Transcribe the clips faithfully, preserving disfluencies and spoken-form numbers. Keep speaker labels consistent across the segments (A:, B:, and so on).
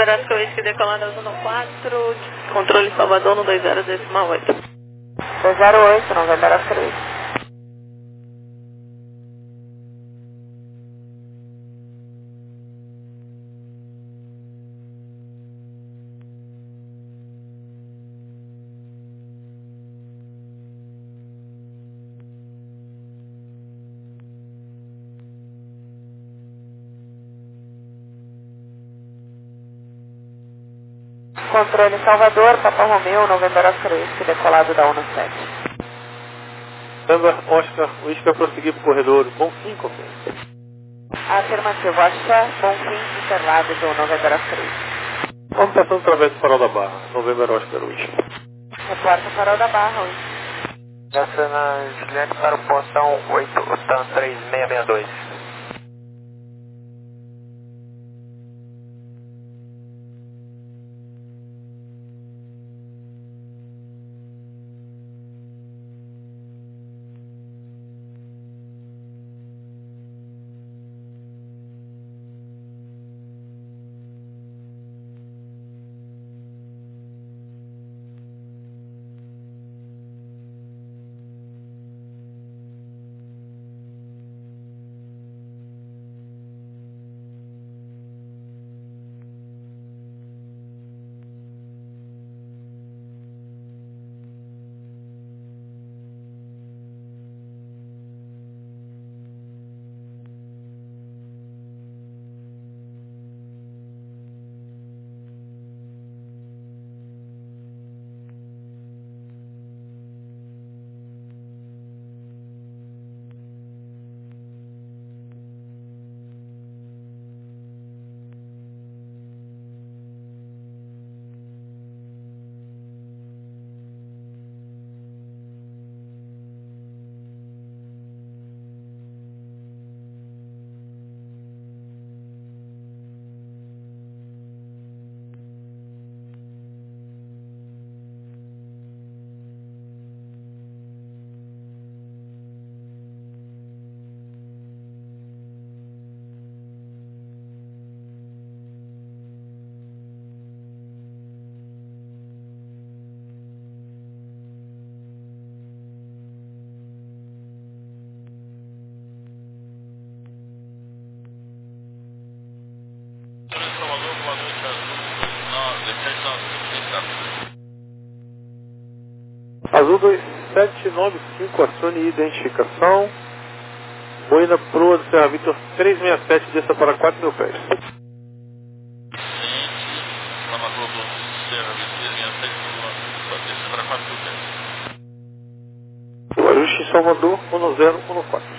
A: Nebraska Whisky decolando azul no quatro, controle Salvador no dois zero decimal oito.
B: dois zero oito, Novembro Oscar Whisky. Controle Salvador, Papa Romeu, Novembro Oscar Whisky, decolado da ONU sete.
C: Novembro Oscar Whisky a prosseguir para o corredor Bonfim, confirma.
B: Afirmativo, axé, Bonfim, Interlado do Novembro Oscar Whisky.
C: Vamos passando através do Farol da Barra, Novembro Oscar Whisky.
B: Reporta Farol da Barra, Whisky.
D: Essa na Juliette para o portão oito, O T A N três seis seis dois.
C: Azul dois sete nove cinco, acione identificação. Boina Proa do Serra Vitor três seis sete, desça para quatro mil pés.
E: Lama Globo Serra Vitor três seis sete, desça para quatro mil pés.
C: O ajuste em Salvador um zero um quatro.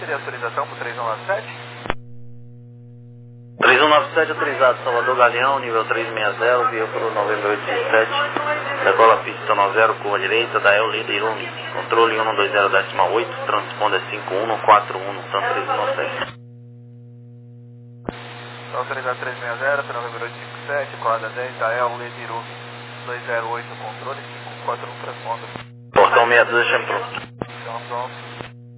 D: seria a autorização para o três um nove sete?
F: três um nove sete autorizado, Salvador Galeão, nível trezentos e sessenta, veículo noventa e oito sete, decola pista noventa, curva direita, da El Líder Irume, controle um dois zero décima oito, transponder cinco um quatro um, tanto três um nove sete.
D: Autorizado trezentos e sessenta, noventa e oito cinquenta e sete, quadra dez, da El Líder Irume, duzentos e oito, controle cinco um quatro um, transponder.
F: Portão sessenta e dois, deixa pronto.
D: Então, pronto.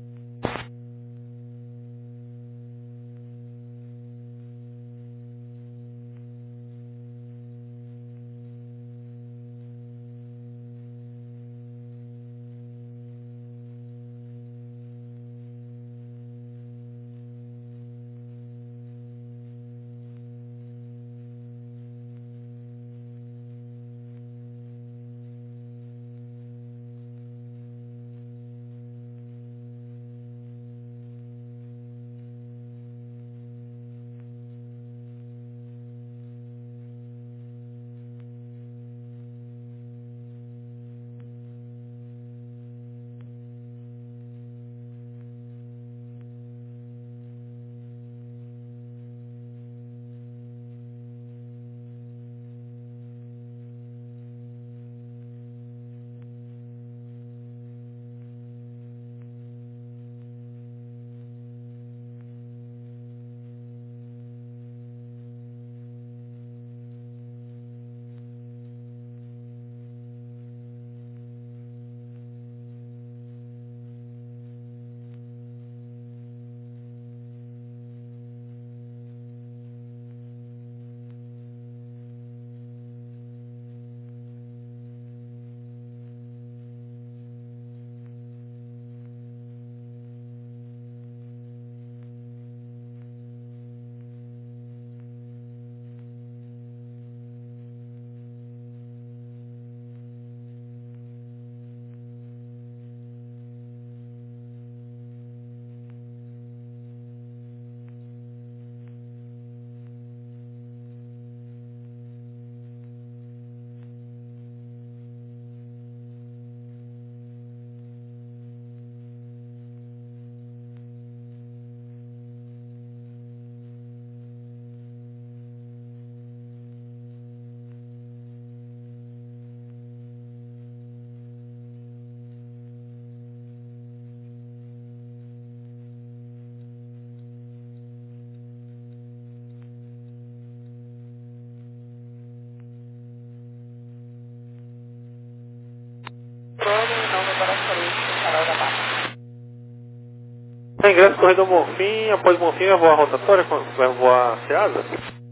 C: Ingresso corredor Bonfim, após Bonfim vai voar rotatória, vai voar Ceasa?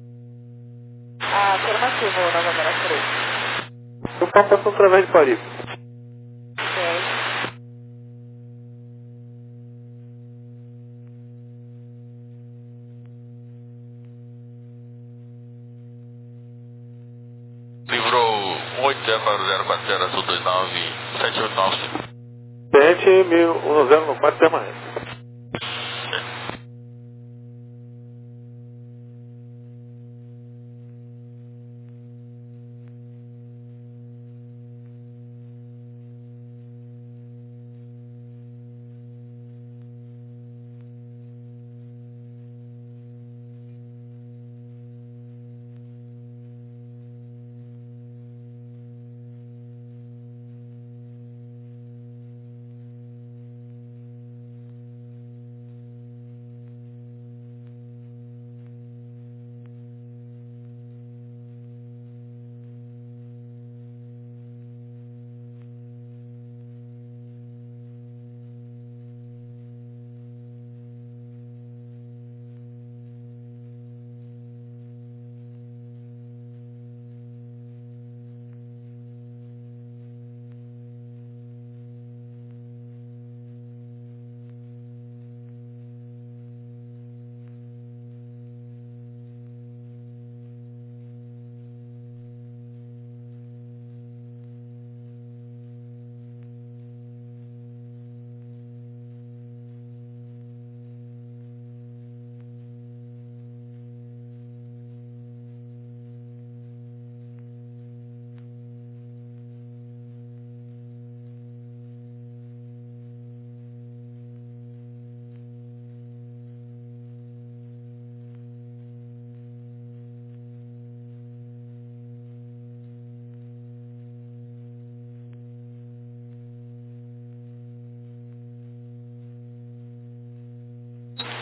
B: Afirmativo, Nova três.
C: Eu faço passando através de Paris.
B: Ok.
E: Livrou oito zero quatro zero quatro zero azul dois nove sete oito nove cinco.
C: sete mil zero no quatro permanente.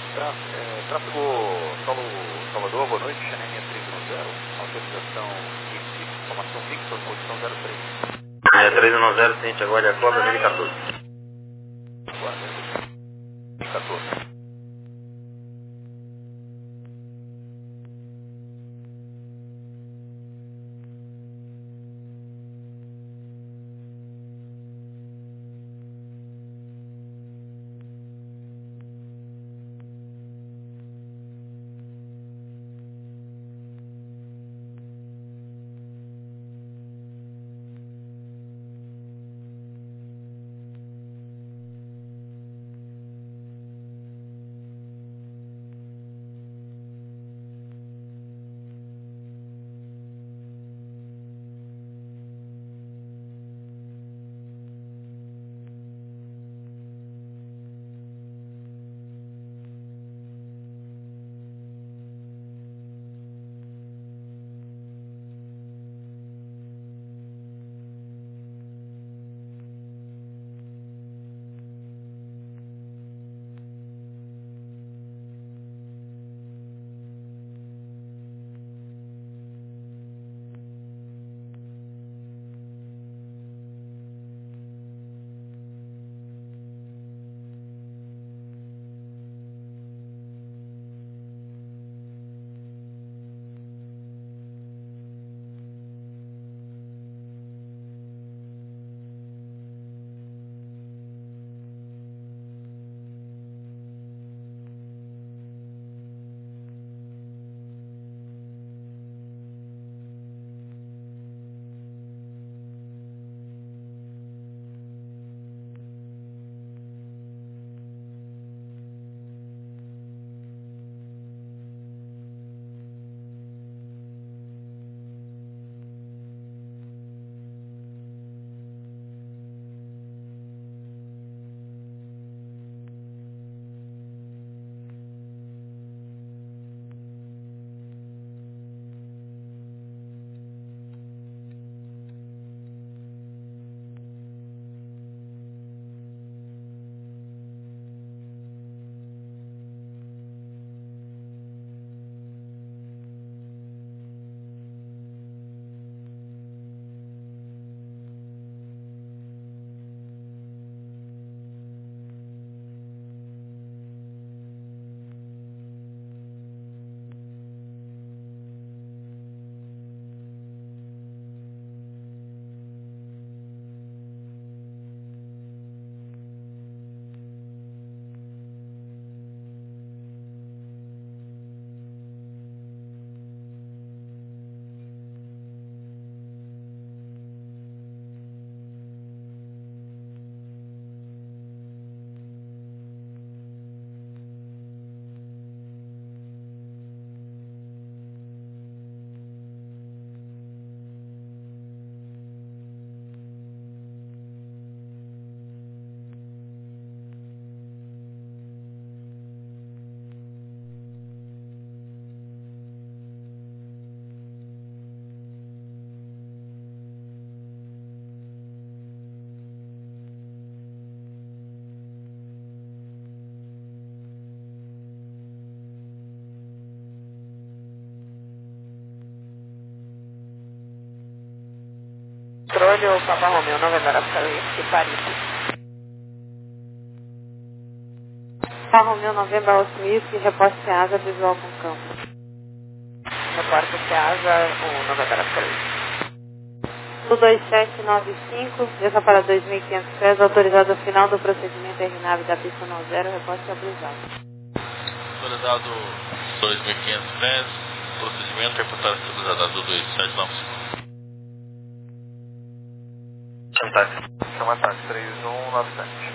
D: Trá, é, tráfego solo Salvador, boa noite, Xaneminha três um zero, autorização e informação fixa, posição zero três.
F: É três um zero, ciente agora é a cobra dois mil e quatorze.
D: Guarda, dois mil e quatorze.
B: Controle, Papa Romeo, Novembro Oscar, Paris. Papa Romeo, Novembro Oscar, reporte Ceasa, visual com campo. Reporte Ceasa, o Novembro Oscar. dois sete nove cinco, desça para dois mil e quinhentos pés, autorizado ao final do procedimento R nave da pista zero, reporte autorizado.
E: Autorizado dois mil e quinhentos pés, procedimento reportar autorizado do dois sete nove cinco.
D: Chama táxi três um nove sete.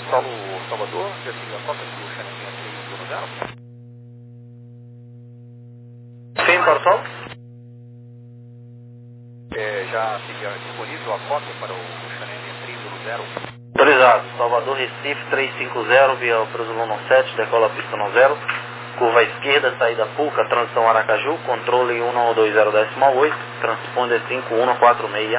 D: Solo Salvador, desliga a cota que o Xaneminha três do lugar.
F: Sim, para o sol?
D: É, já fica disponível a cota para o Xaneminha três do zero.
F: Autorizado. Salvador Recife trezentos e cinquenta, via Brasil sete, decola pista no zero. Curva esquerda, saída Puca, transição Aracaju, controle um nove dois zero decimal oito, transponder cinco um quatro seis.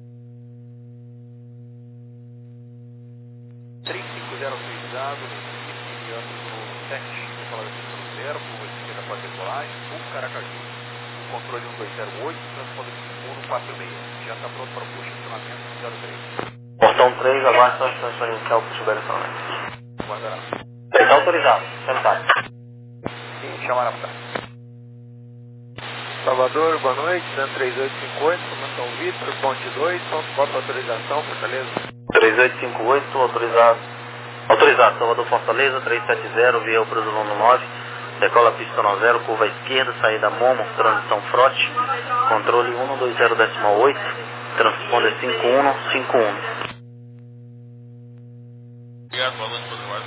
D: trezentos e cinquenta autorizado, Recife, Brasil sete, decola pista no zero, curva esquerda para decolagem, Puca, Aracaju, controle um dois zero oito, transponder cinco um quatro seis. Já está pronto para o posicionamento zero três.
F: Portão três, aguarde a extensão inicial para o direcionamento.
D: Guardará.
F: Está autorizado, sentado.
D: Sim, chamar a frente.
C: Salvador, boa noite, Santa três oito cinco oito, São Vitor, ponte dois, ponto quatro, autorização, Fortaleza.
F: três oito cinco oito, autorizado. Autorizado, Salvador Fortaleza, trezentos e setenta, via Brasil nove, decola pista no zero, curva esquerda, saída Momo, transição Frote, controle um dois zero decimal oito, transponder cinco um cinco um.
E: Obrigado, boa noite, Eduardo.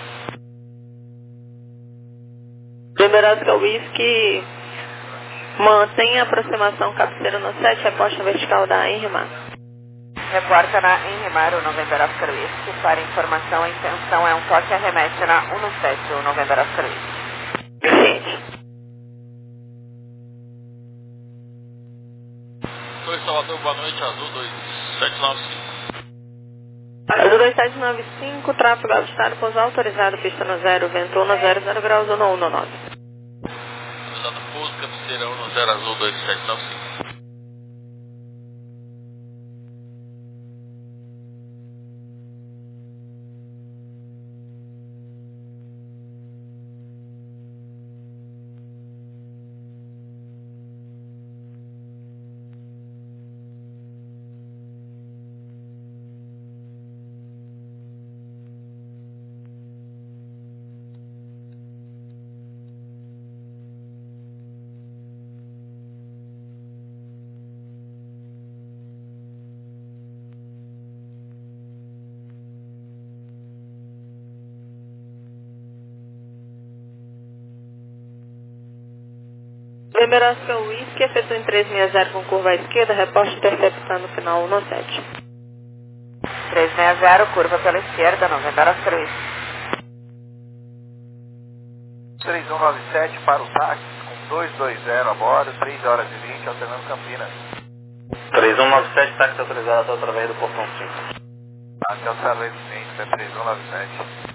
A: Nebraska Whisky, mantenha a aproximação cabeceira no sete, reposta vertical da Enrimar.
B: Reporta na Enrimar o November Oscar Whisky. Para informação, a intenção é um toque arremete na um no sete, o November Oscar Whisky.
A: Gente,
E: Dois Salvador, boa noite, Azul dois sete nove cinco.
A: Azul dois sete nove cinco, tráfego ajustado, pouso autorizado, pista no zero, vento no zero zero graus, zona um no nove.
E: Autorizado pouso, cabeceira um no zero, Azul dois sete nove cinco.
A: Nebraska Whisky, efetua em trezentos e sessenta com curva à esquerda, reposta interceptando no final um no sete.
B: trezentos e sessenta, curva pela esquerda, November Oscar Whisky.
D: três um nove sete para o táxi, com duzentos e vinte a bordo, três horas e vinte, alternando Campinas.
F: três um nove sete, táxi autorizado através do portão cinco.
D: Até o Sarley do Centro, é três um nove sete.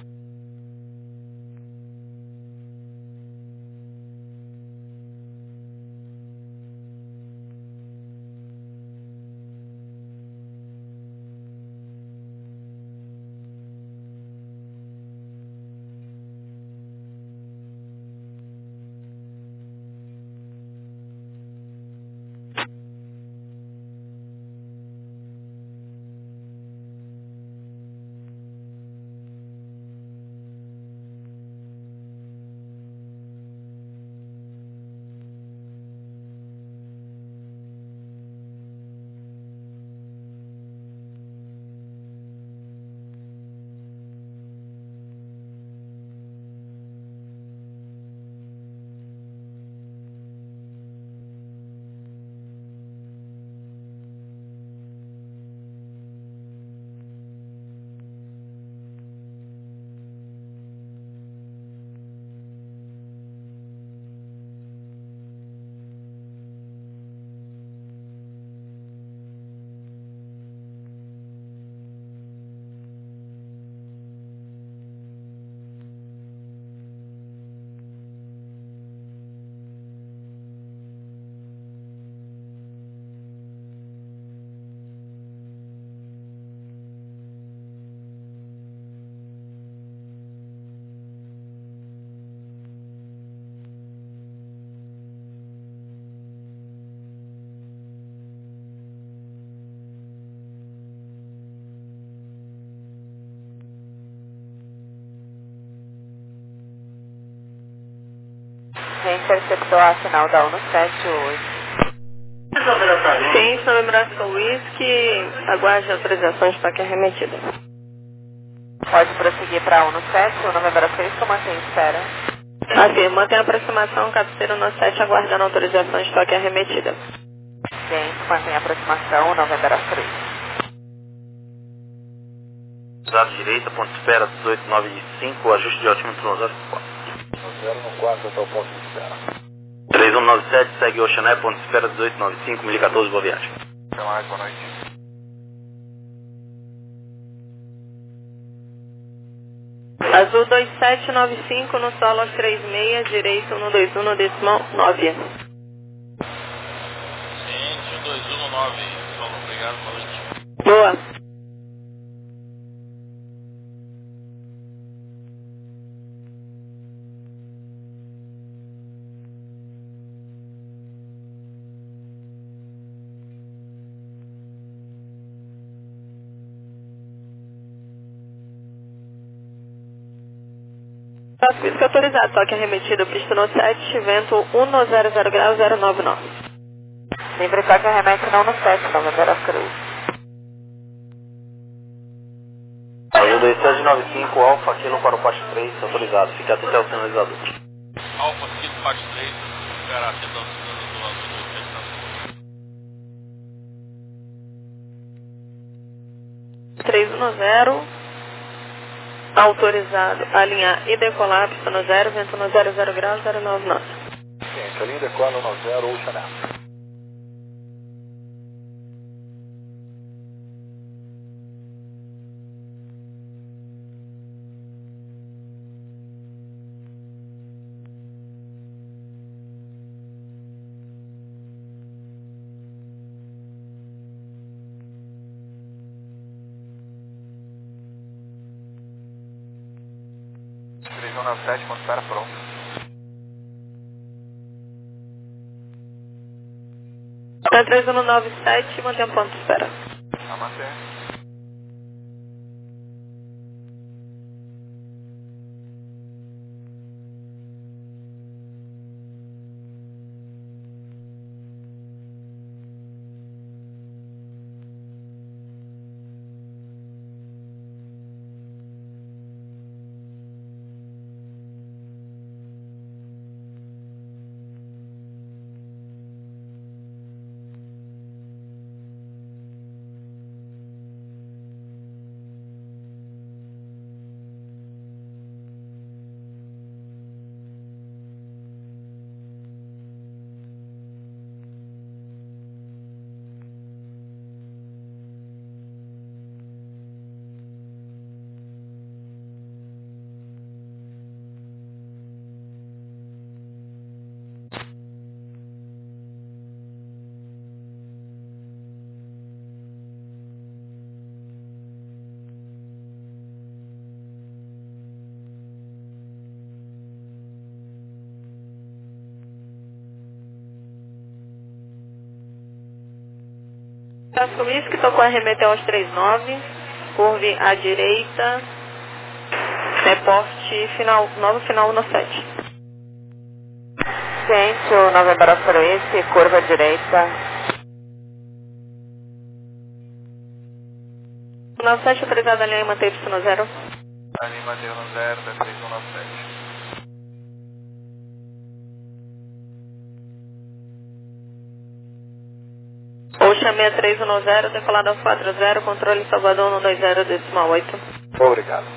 B: Interceptou a final da um no sete hoje.
A: Sim, Nebraska Whisky, aguarde a autorização de toque arremetida.
B: Pode prosseguir para um no sete, o Novembro seis, que eu mantenho espera.
A: Assim, mantém a aproximação, cabeceira no sete, aguardando autorização de estoque arremetida.
B: Gente, mantém a aproximação, o Novembro três.
F: Lado direita, ponto de espera dezoito nove cinco, ajuste de altímetro no zero quatro.
C: zero no quatro até o ponto de espera.
F: três um nove sete, segue Oceané, ponto de espera dezoito nove cinco, mil e quatorze, boa viagem.
D: Até mais, boa noite.
A: Azul dois sete nove cinco no solo aos três seis, direito um dois um no decimal nove.
E: Ciente, um dois um no nove. Solo, obrigado, boa noite.
A: Boa. Espaço físico autorizado, toque arremetido, pista no sete, vento um no zero zero grau zero nove nove.
B: Sempre toque arremete não no sete, Novembro três.
F: Azul dois sete nove cinco, Alfa, Kilo para o Pacho três, autorizado. Fique atento ao sinalizador.
E: Alfa, Kilo, parte três, esperar atento ao sinalizador do
A: três um zero, autorizado, alinhar e decolar, pista no zero, vento no zero zero grau zero nove nove.
C: Gente, a linha decola no zero, Oceané.
D: três um nove sete, ponto de espera pronto.
A: Até três um nove sete, mantém ponto de espera.
D: A manter.
A: Espaço whisky, tocou arremeter aos três nove, curve à direita, reporte final, novo final no sete.
B: Gente, o Novembro três, curva à direita.
A: nove sete autorizado, alinhar e manter pista no zero.
D: Ali manter no zero, até três um nove sete.
A: Ocean seis três um zero, decolado aos quatro zero, controle Salvador um dois zero, decimal oito.
C: Obrigado.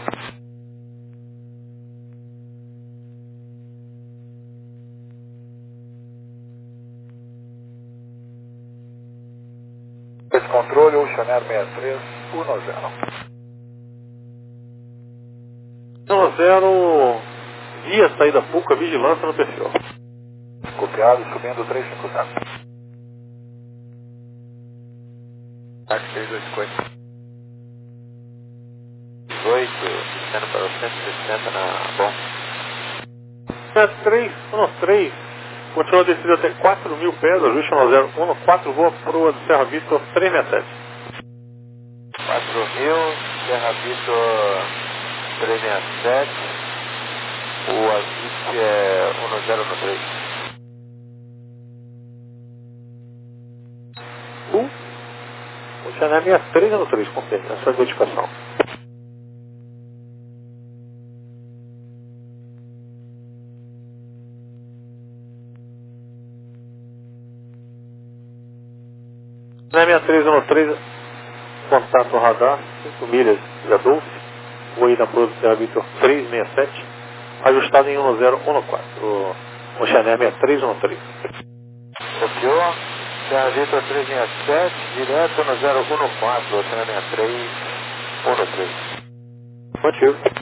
C: Esse controle, Oceaner seis três um zero. um zero, via saída Puca, vigilância no perfil. Copiado, subindo três cinco zero. Táxi três dois cinco.
F: dezoito, descendo para o cento e sessenta na bom.
C: seis três um três, continua descida até quatro mil pés, ajuste no zero um quatro, voa proa do Serra Vitor três seis sete.
F: quatro mil, Serra Vitor três seis sete, o ajuste é um zero um três.
C: Um, o Oceaner seis três um três, confirme, essa é a identificação. sessenta e três um três, contato radar, cinco milhas de Adolfo, voo na produção Vitor trezentos e sessenta e sete, ajustado em um zero um quatro, o Chanel sessenta e três um três.
G: Copiou, Serra Vitor trezentos e sessenta e sete, direto no zero um quatro, Chanel sessenta e três um três.
C: Motivo.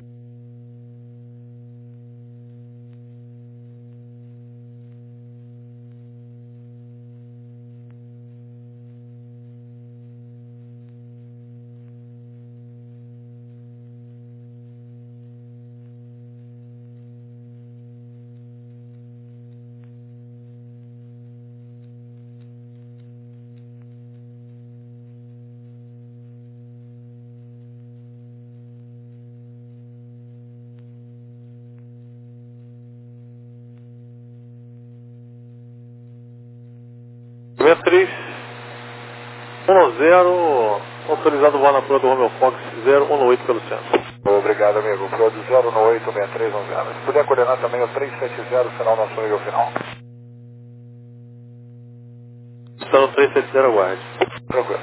C: sessenta e três um zero, autorizado voar na proa do Romeo Fox zero um oito pelo centro.
G: Obrigado, amigo. Proa do zero um oito seis três um zero. Se puder coordenar também o trezentos e setenta, sinal nosso nível final.
C: Está no trezentos e setenta, aguarde.
G: Tranquilo.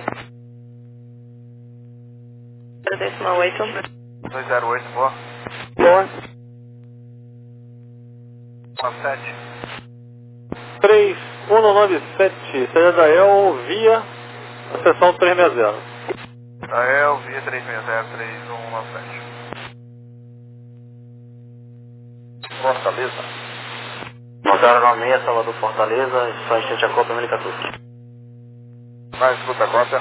A: Décima oito.
D: dois zero oito, boa.
C: Boa.
D: sete.
C: três um nove sete, saída da El via a seção trezentos e sessenta.
D: Israel, via trezentos e sessenta, três um nove sete.
G: Fortaleza.
F: nove zero nove seis, Salvador Fortaleza, só enchente a Copa mil e quatorze.
G: Mais escuta a cópia.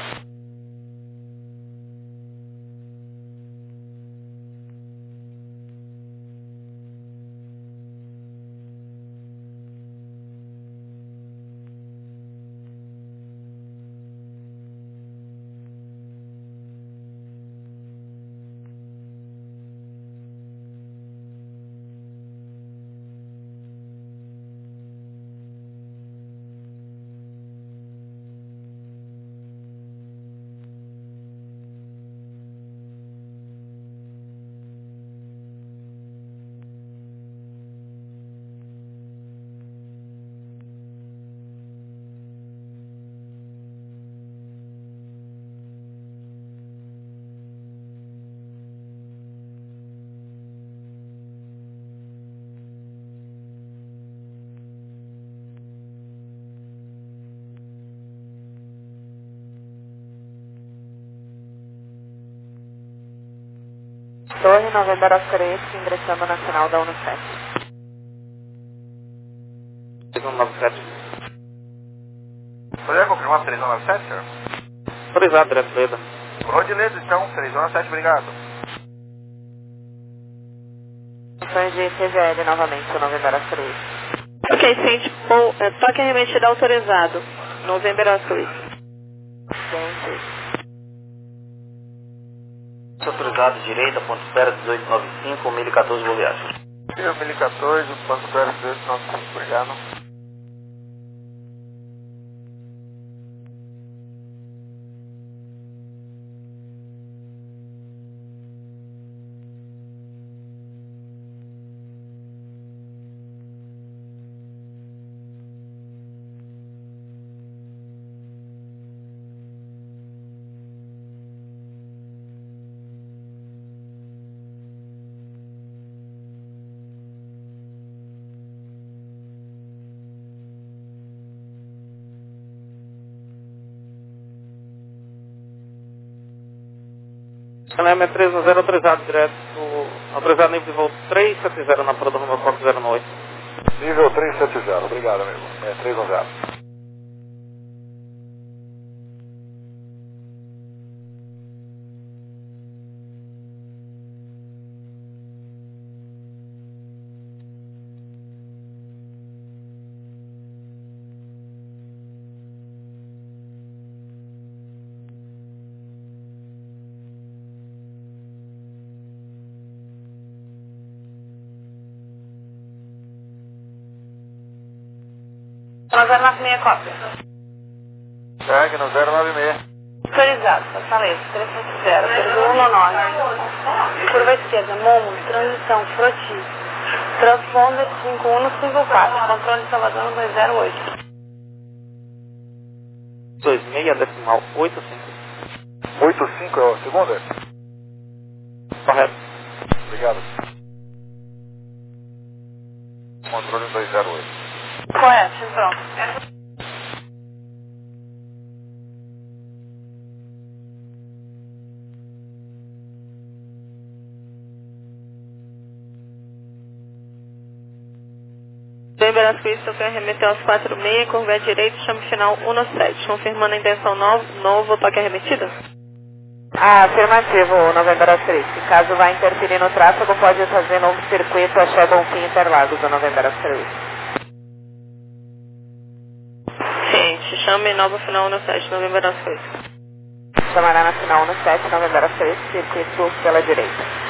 B: Torre Novembro Oscar X, ingressando na final da Unicef.
C: três um nove sete.
D: Poderia confirmar três um nove sete, senhor?
C: Autorizado, direto Leda.
D: Por onde Leda, então? três um nove sete, obrigado.
B: Funções de C G L novamente, o Novembro Oscar X.
A: Ok, ciente, ou, é, toque arremetido autorizado. Novembro Oscar X.
B: Ciente.
F: Autorizado direita, ponto espera dezoito noventa e cinco, mil e quatorze, boa viagem.
G: mil e quatorze, ponto zero dezoito noventa e cinco, obrigado.
C: Chanel sessenta e três um zero, autorizado direto, autorizado nível de voo trezentos e setenta na proa do Romeo Fox zero um oito.
G: Nível trezentos e setenta, obrigado, amigo. sessenta e três um zero.
B: zero nove seis cópia.
G: Segue no zero nove seis.
B: Autorizado, Fortaleza, trezentos e setenta, Perdoa Lonório. Curva esquerda, Momo, transição, Froti. Transponder cinco um cinco quatro, controle Salvador no dois zero oito.
H: dois seis, decimal oito cinco.
G: oito cinco é a segunda?
H: Correto.
G: Obrigado. Controle dois zero oito.
B: Correto, então.
A: November Oscar Whiskey, arremeteu aos quatro seis, curva à direita, chame final um no sete. Confirmando a intenção novo, novo toque arremetido?
B: Ah, afirmativo, November Oscar Whiskey. Caso vá interferir no tráfego, pode fazer novo circuito a Bonfim Interlagos do November Oscar Whiskey.
A: Gente, chame novo final um no sete, November Oscar Whiskey.
B: Chamará na final um no sete, November Oscar Whiskey, circuito pela direita.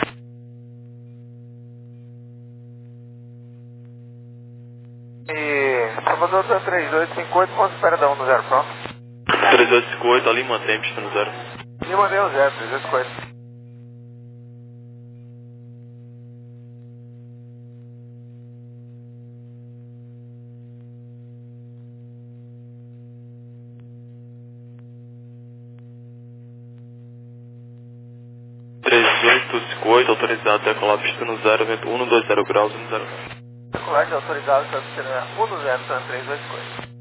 G: E Salvador da três oito cinco oito, quanto espera da um no zero, pronto?
I: três oito cinco oito, ali mantém pista no zero.
G: E mandei o zero, três oito cinco oito.
I: três oito cinco oito, autorizado até colar pista no zero, vento um no dois zero graus, um zero nove.
G: Colégio autorizado para observar um no zero, três oito cinco oito.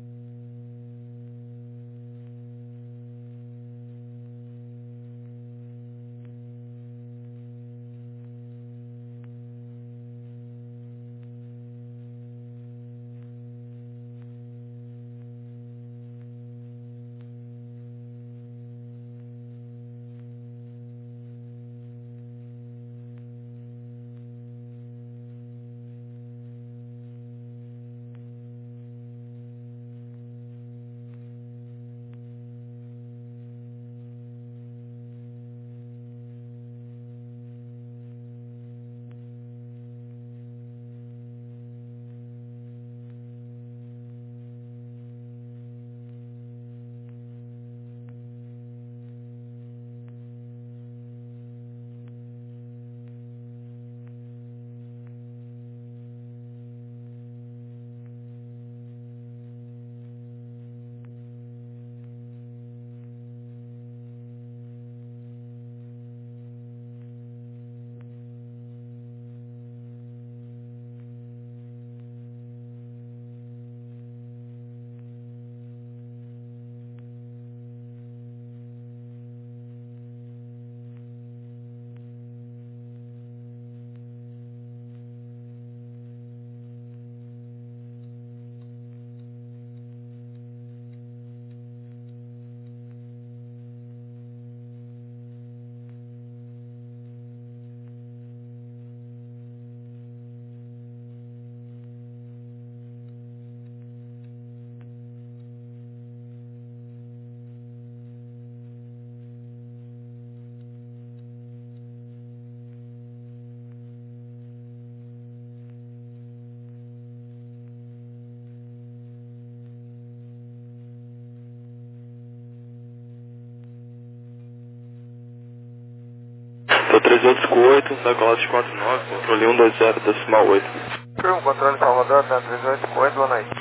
I: Tô três oito cinco oito, decolagem quatro nove, controle um dois zero, decimal oito.
G: Firme, controle Salvador, da três oito cinco oito, boa noite.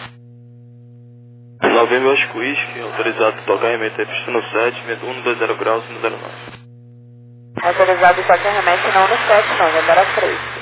I: Novembro Oscar Whiskey, autorizado a tocar e meter pista no sete, vento um no dois zero graus, um zero nove.
B: Autorizado só que remete não no sete, November Oscar Whiskey.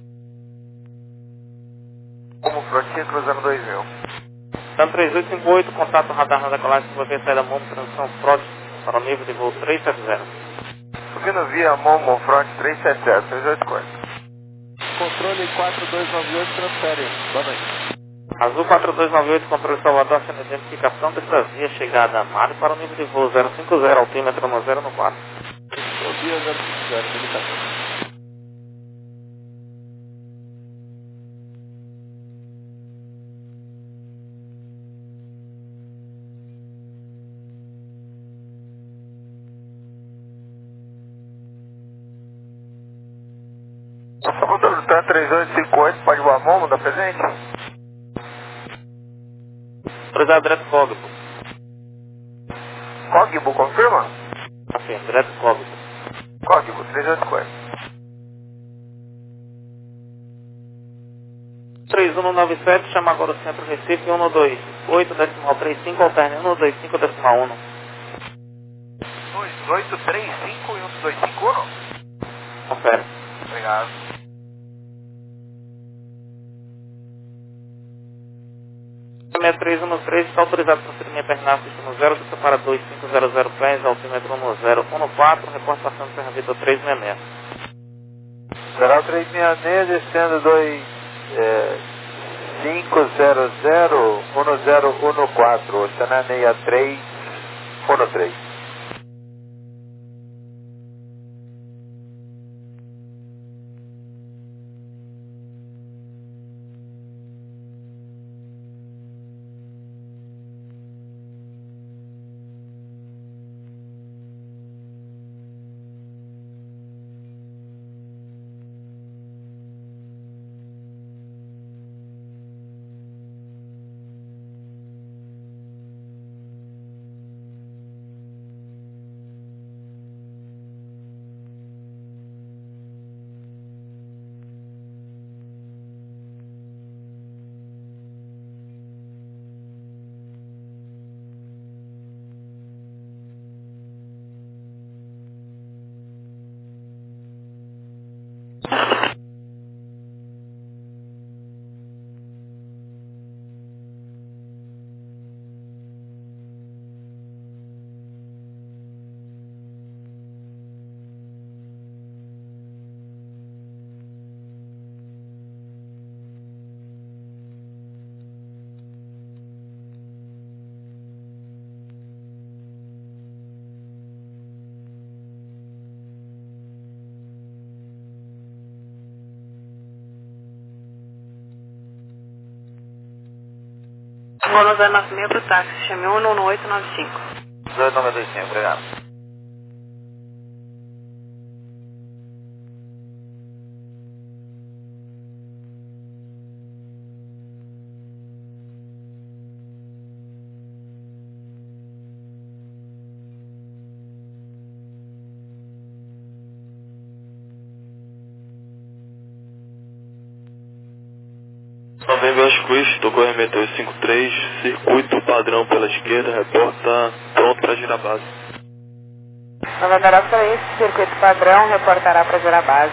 G: Como Frotinha, cruzando dois mil.
H: Então três oito cinco oito, contato radar na decolagem que você sai da Momo, transição Front para o nível de voo três sete zero.
G: Subindo via Momo Front três sete zero, três oito cinco oito.
C: Controle quatro dois nove oito, transfere. Boa noite.
H: Azul quatro dois nove oito, controle Salvador, sendo identificação desta via chegada a Mário para o nível de voo zero cinco zero, altímetro no zero no quatro.
C: Via zero cinco zero, indicação.
G: Salvador do três oito cinco oito, pode voar Momo, dá presente?
H: Autorizado direto Cogbo.
G: Cogbo, confirma?
H: Assim, direto Cogbo.
G: Cogbo, três oito cinco oito.
H: três três um nove sete, chama agora o centro Recife, um dois oito decimal trinta e cinco, alterne um dois cinco decimal um.
D: dois oito três cinco e um dois cinco um?
H: Confere.
D: Obrigado.
H: seis três um três, está autorizado para procedimento terminal sistema zero, do para dois cinco zero zero pés, altímetro um zero um quatro, reportação de Serra Vitor trezentos e sessenta e seis.
G: Será trezentos e sessenta e seis, descendo dois cinco zero zero um zero um quatro, Oceana sessenta e três um três.
B: Vou no zero nove seis para o táxi, chame um um oito nove cinco.
F: dois nove dois cinco, obrigado.
I: Novembro Oscar Cruz, tocou R M dois cinco três, circuito padrão pela esquerda, reporta pronto para girar base.
B: Novembro Oscar Cruz, circuito padrão, reportará para girar base.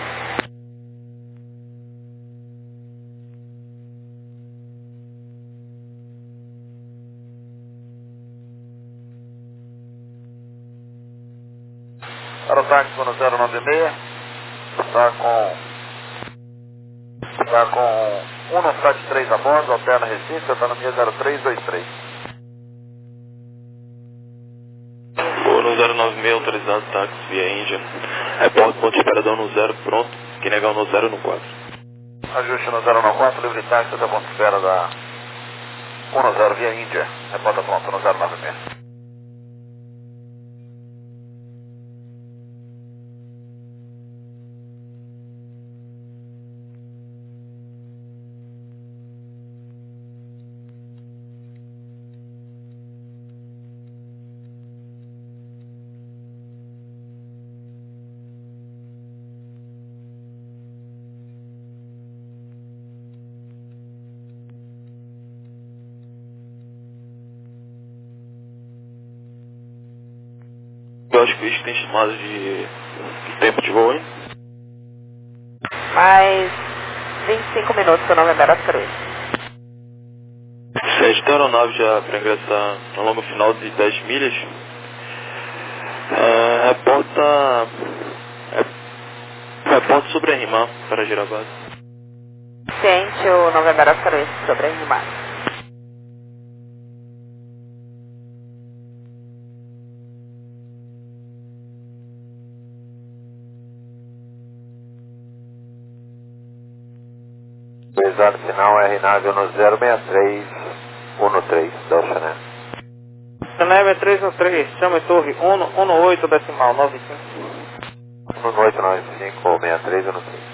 G: Para o táxi no zero nove seis, está com está com um sete três a bordo, alterna Recife, autonomia zero três dois três.
I: Vou no zero nove seis, autorizado táxi via Índia. Reporte ponto de esperador no zero, pronto, que negar no zero no quatro.
G: Ajuste no zero nove quatro, livre táxi até ponto de espera da um zero via Índia. Reporta pronto no zero nove seis.
I: Eu acho que isso tem chamado de tempo de voo, hein?
B: Mais vinte e cinco minutos para Novembro Oscar Cruz.
I: Sede da aeronave já para ingressar no longo final de dez milhas. É, reporta, é, reporta sobre a RIMAR para girar base.
B: Ciente o Novembro Oscar Cruz sobre a RIMAR.
G: O exato final é R nave no zero seis três um três da Oceana.
H: Oceana três um três, chama torre um oito decimal nove cinco.
G: um oito nove cinco ou seis três um três.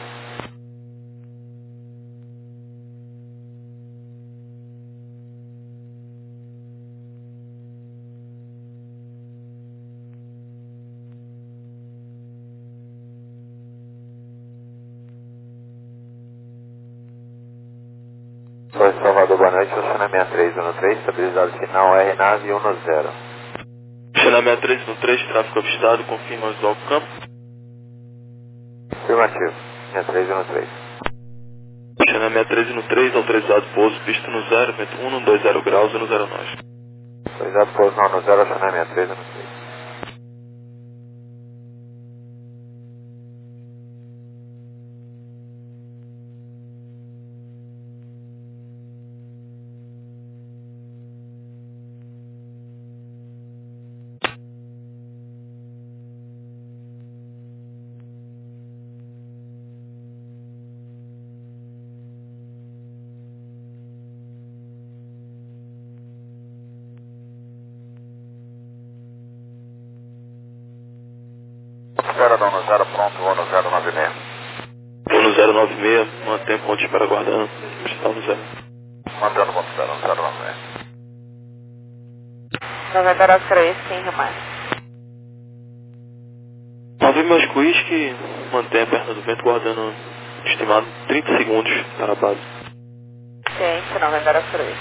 G: Oi, Salvador, boa noite. Oceana sessenta e três um três, estabilizado final R nave um zero.
I: Oceana sessenta e três um três, tráfego avistado, confirma o visual campo.
G: Afirmativo, sessenta e três um três.
I: Oceana sessenta e três um três, autorizado pouso, pista no zero, vento um, dois zero graus, no zero nós.
G: Autorizado pouso no zero, Oceana sessenta e três um três. Espera no zero, pronto, vou no zero nove seis.
I: Vou no zero nove seis, mantém ponto de espera aguardando. Está no zero.
G: Mantendo ponto zero, no zero nove seis.
B: Novembro três, sim, Romar.
I: nove meus quiz que mantém a perna do vento guardando estimado trinta segundos para a base.
B: Ciente, Novembro três.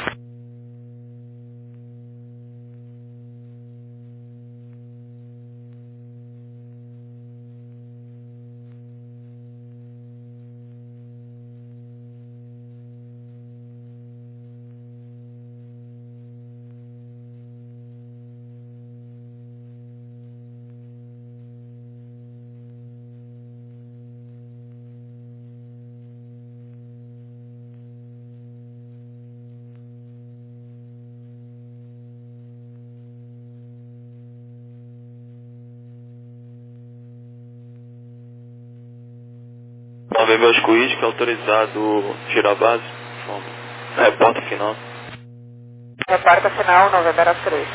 I: nove meus quiz que é autorizado girar a base. Reporta final.
B: Reporta final, Novembro três.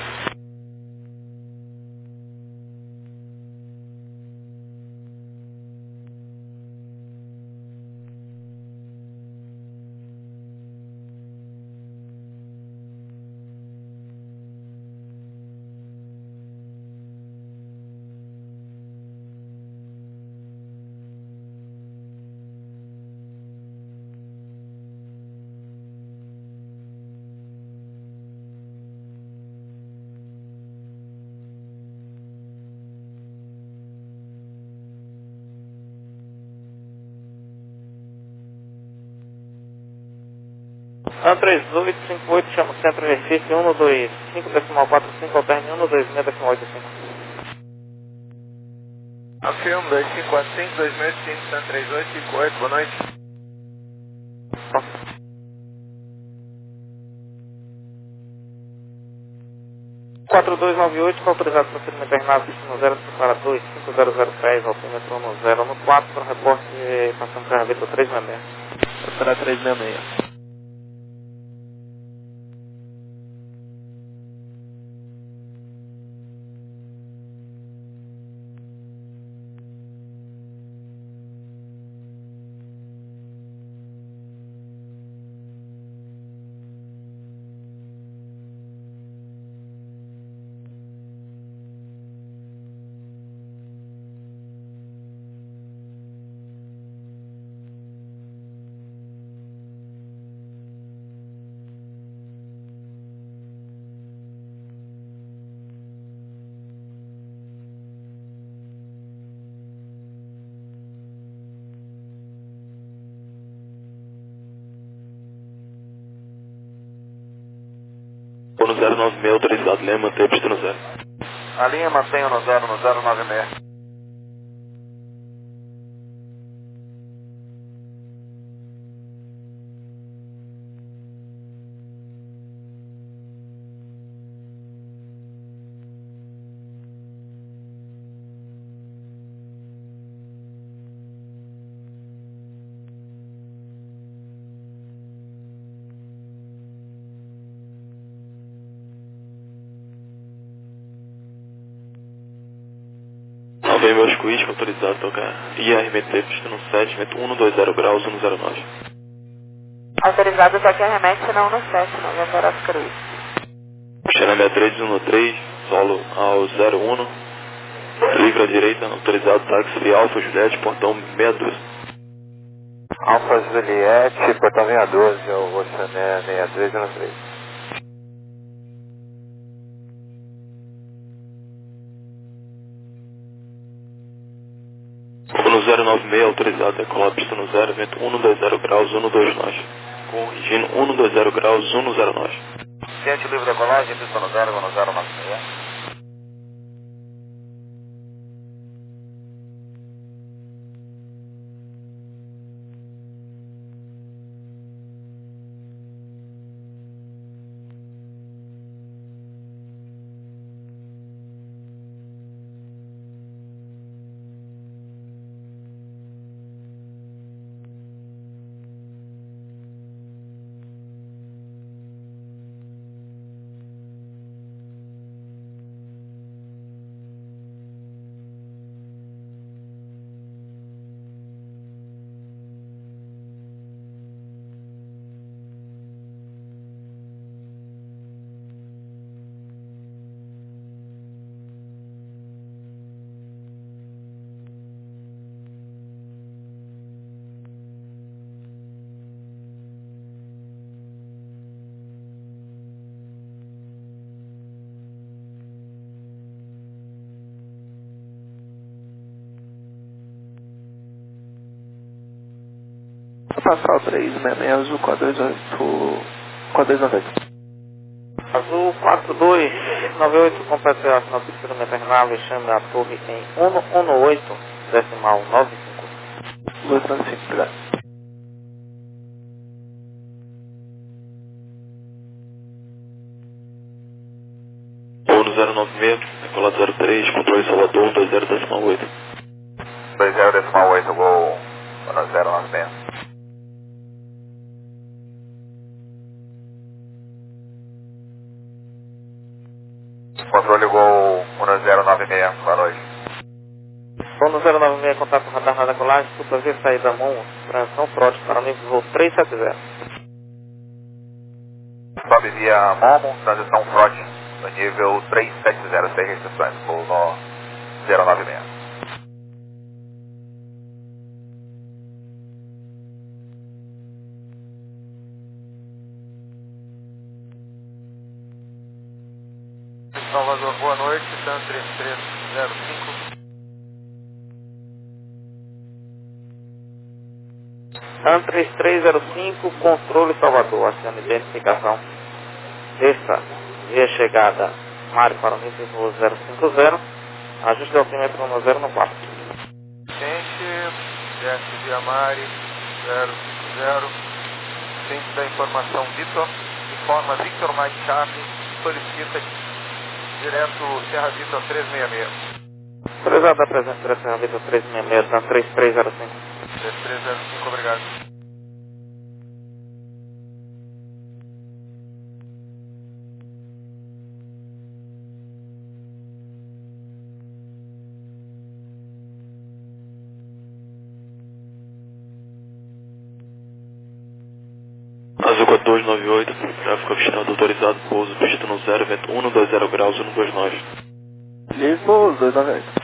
H: A três oito cinco oito, chama Centro Recife, um dois cinco decimal quatro cinco, alterne um dois seis decimal oito cinco.
G: Afirmo, dois cinco quatro cinco, dois seis cinco, cento e trinta e oito, cinquenta e oito, boa noite.
H: quatro dois nove oito, autorizado procedimento internado, no zero para dois cinco zero zero três, altímetro no zero no quatro, para reporte passando para a Vitor três seis seis.
I: Para três seis seis. Vou no zero nove seis, autorizado, lembra, mantém a pista no zero.
G: A linha mantenha no zero, no zero nove seis.
I: Vem meus quiz, autorizado a tocar I R M T, pista no sete, vento um dois zero graus, um zero nove.
B: Autorizado a toque remete não no sete, Novembro três.
I: Oceana sessenta e três um três, solo ao zero um, livre à direita, autorizado táxi Alfa Juliette, portão sessenta e dois.
G: Alfa Juliette, portão seis um dois, é o Oceané seis três zero três.
I: No zero nove seis, autorizado, decolar pista no zero, vento cento e vinte graus, cento e vinte nós. Corrigindo, cento e vinte graus, cento e vinte nós.
F: Sete livre da colagem, pista no zero, no zero nove seis.
J: Passar o três seis seis azul quatro dois oito quatro dois nove oito.
H: Azul quatro dois nove oito, complete a final do filme Eternal e chame a torre em cento e dezoito, decimal nove cinco.
J: dois nove cinco, obrigado.
I: Ou no zero nove seis, decolar zero três, controle Salvador, um dois zero decimal oito.
F: dois zero decimal oito, vou no zero nove seis. Controle Gol um zero nove seis, boa noite.
H: Gol no zero nove seis, contato com radar da colagem, supervia saída mão, transição próximo para o nível voo três sete zero.
F: Sobe via Momo, transição Frot, no nível três sete zero, sem restrições, voo no zero nove seis.
G: Salvador, boa noite, TAM três três zero cinco.
H: TAM três três zero cinco, controle Salvador, achando identificação. Desça, via chegada, Mário para o nível voo zero cinco zero, ajuste de altímetro no zero no quatro.
G: Gente, desce via Mari zero cinco zero. Centro da informação Vitor, informa Victor Mike Charlie, solicita direto Serra Vitor três seis seis.
H: Autorizado da presença direto Serra Vitor três seis seis, TAM três três zero cinco.
G: três três zero cinco, obrigado.
I: Azul quatro dois nove oito, tráfego avistado autorizado, pouso pista no zero, vento cento e vinte graus, cento e vinte nós.
J: Lisboa, dois nove oito.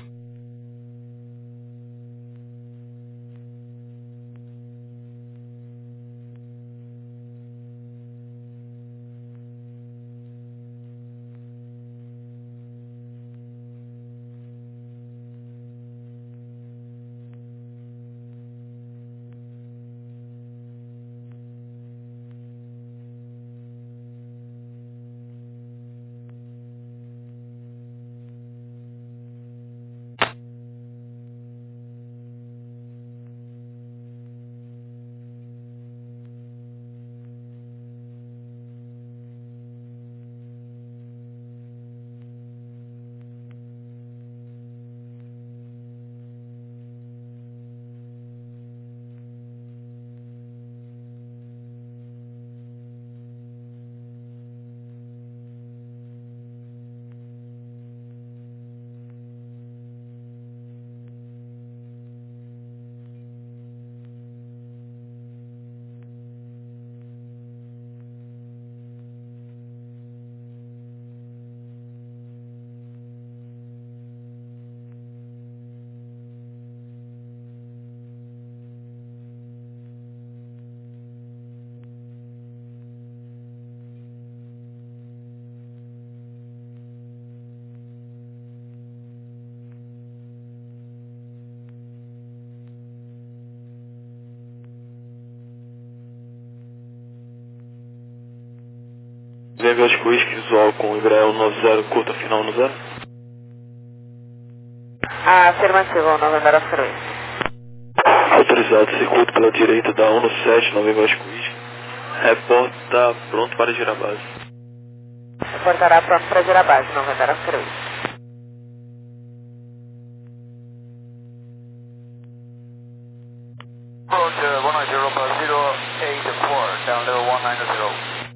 I: Novembro Oscar Whisky visual com Embraer nove zero, curta final no zero.
B: Afirmativo, Novembro Oscar Whisky.
I: Autorizado circuito pela direita da um sete, Novembro Oscar Whisky. Reporta pronto para girar base.
B: Reportará pronto para girar base, Novembro Oscar Whisky.
D: Roger, one nine zero zero eight four, down level one nine zero.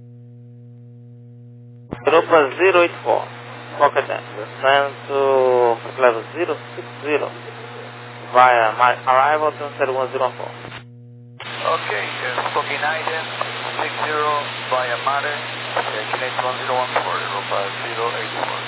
H: Europa zero eight four. Rocket that. Descend to level zero six zero via my arrival to zero one zero four.
D: Okay, uh, Skokie nine six zero via Mare, Kinect one zero one four, Europa zero eight four.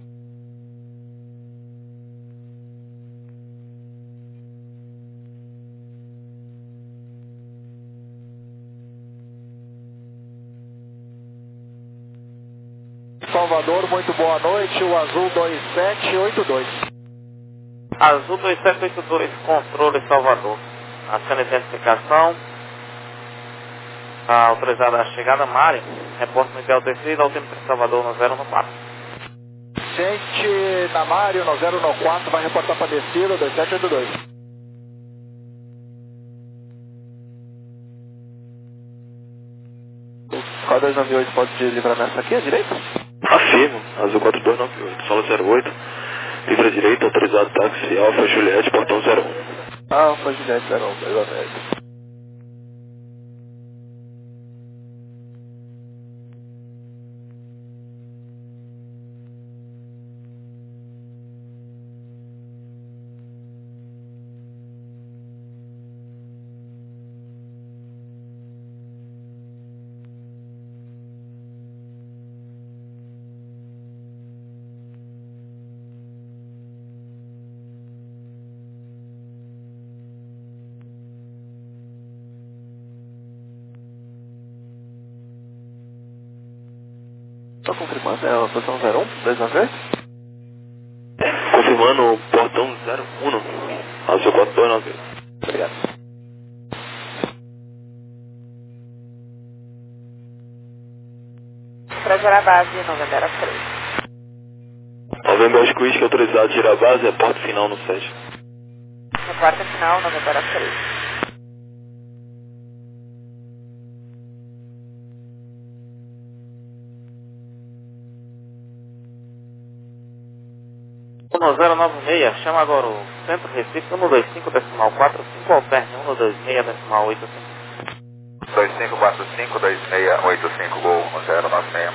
C: Salvador, muito boa noite, o Azul dois sete oito dois.
H: Azul dois sete oito dois, controle Salvador. Aciona identificação. A autorizada a chegada, Mário. Reporte no ideal descida, altímetro Salvador no zero no quatro.
C: Gente, na Mário, no zero no quatro, vai reportar para descida, dois sete oito dois. quatro dois nove oito pode livrar nessa aqui, à direita?
I: Afirmo, Azul quatro dois nove oito, solo zero oito, livre à direita, autorizado táxi Alfa Juliette, portão zero um.
C: Alfa Juliette zero um, dois América. Estou confirmando, é a posição zero um, dois nove oito?
I: Confirmando o portão zero um, Azul quatro dois nove oito.
C: Obrigado.
B: Para girar base, Novembro Oscar Whisky.
I: Novembro Oscar Whisky autorizado a girar base, reporte final no sete.
B: Reporte final, Novembro Oscar Whisky.
H: um zero nove seis, chama agora o Centro Recife, um dois cinco decimal quatro cinco, alterne um dois seis decimal oito cinco.
D: dois cinco quatro cinco dois seis oito cinco, Gol um zero nove seis.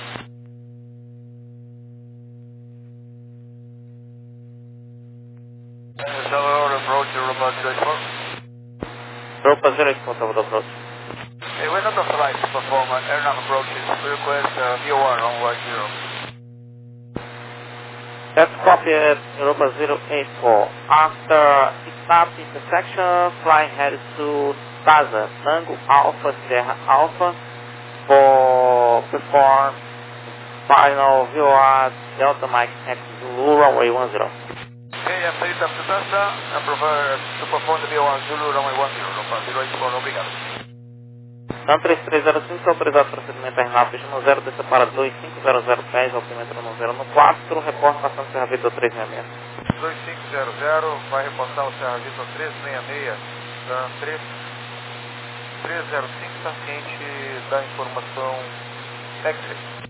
D: Salvador approach, Europa zero eight four.
H: Europa zero eight four, Salvador approach.
D: Hey, we're not authorized to perform an air nav approaches. We request uh, V O R on one zero.
H: Let's copy it, Europa zero eight four. After stop intersection, fly head to Taza, Tango Alpha, Sierra Alpha, for perform final V O R Delta Mike X Zulu, runway one zero.
D: Okay, after you after Tasta, I prefer to perform the V O R Zulu, runway one zero, Europa zero eight four, obrigado.
H: Então três três zero cinco, autorizado procedimento Aeronaves no zero, desça para dois cinco zero zero um zero, altímetro no zero no quatro, reporte passando Serra Vitor três seis seis.
G: dois cinco zero zero, vai reportar o Serra Vitor três seis seis, da três zero cinco, está ciente da informação X-Ray.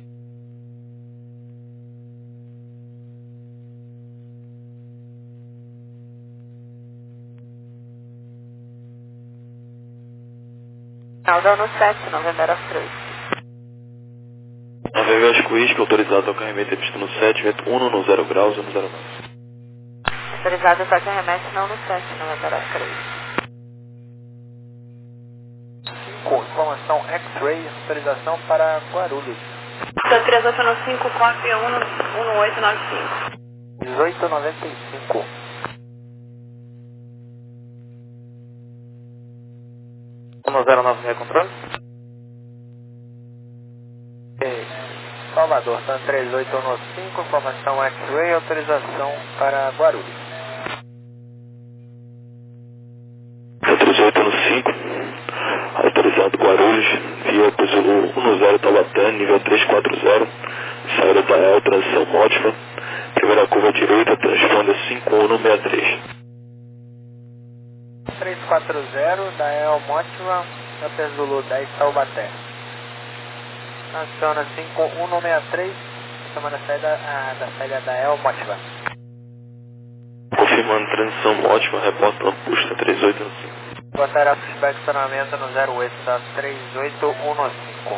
B: Aldo no sete, Novembro Oscar Whisky.
I: Novembro Oscar Whisky, autorizado ao carregamento pista no sete, vento um no zero graus ou no zero mais.
B: Autorizado para carregamento não no sete, Novembro Oscar Whisky.
G: cinco, informação X-Ray, autorização para Guarulhos.
A: três oito nove cinco, quatro um um oito nove cinco.
G: dezoito noventa e cinco.
H: um zero nove seis, controle.
G: Okay. Salvador, Tan três oito nove cinco, informação X-Ray, autorização para Guarulhos.
I: três oito nove cinco, Autorizado Guarulhos, via Zulu um zero Taubaté, nível trezentos e quarenta, saída da E L, transição Mótima, primeira curva direita, transponda cinco um no sessenta e três.
B: trezentos e quarenta, da E L Mótima, Hotel Zulu dez Taubaté. Aciona cinco um no sessenta e três, chamando a saída, a, da saída da E L Mótima.
I: Confirmando transição Mótima, reporta Lampusta três oito um cinco.
B: Botará feedback estacionamento no zero oito da três oito um cinco.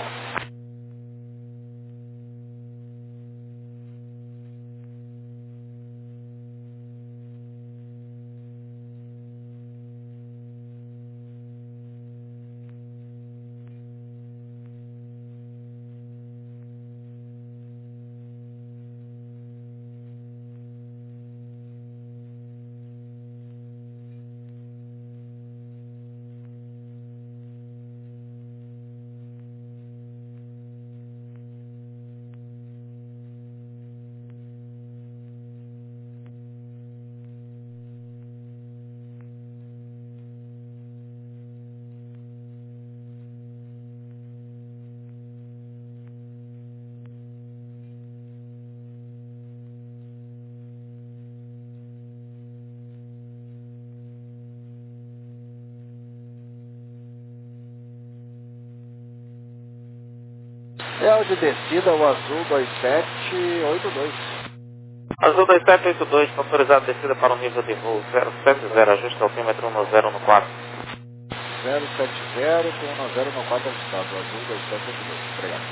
G: É o de descida, o azul dois sete oito dois.
H: Azul dois sete oito dois, autorizado descida para o nível de voo zero sete zero, ajuste altímetro um zero um quatro.
G: zero sete zero com um zero um quatro ajustado, azul dois sete oito dois. Obrigado.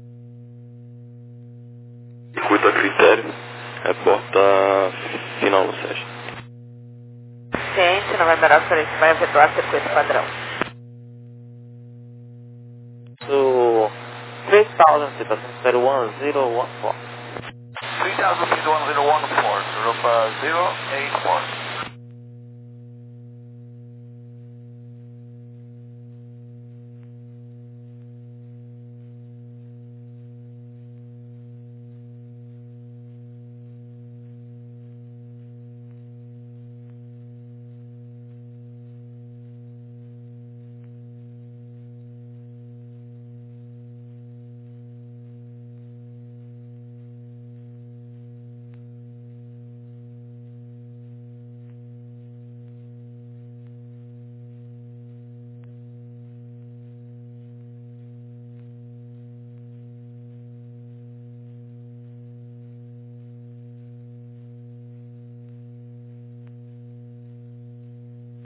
I: Circuito a critério, reporta final no SESC.
B: Ciente, November Oscar, vai efetuar circuito padrão.
H: So, three thousand feet, zero one zero one four.
D: three thousand feet one zero one four, Europa zero eight four.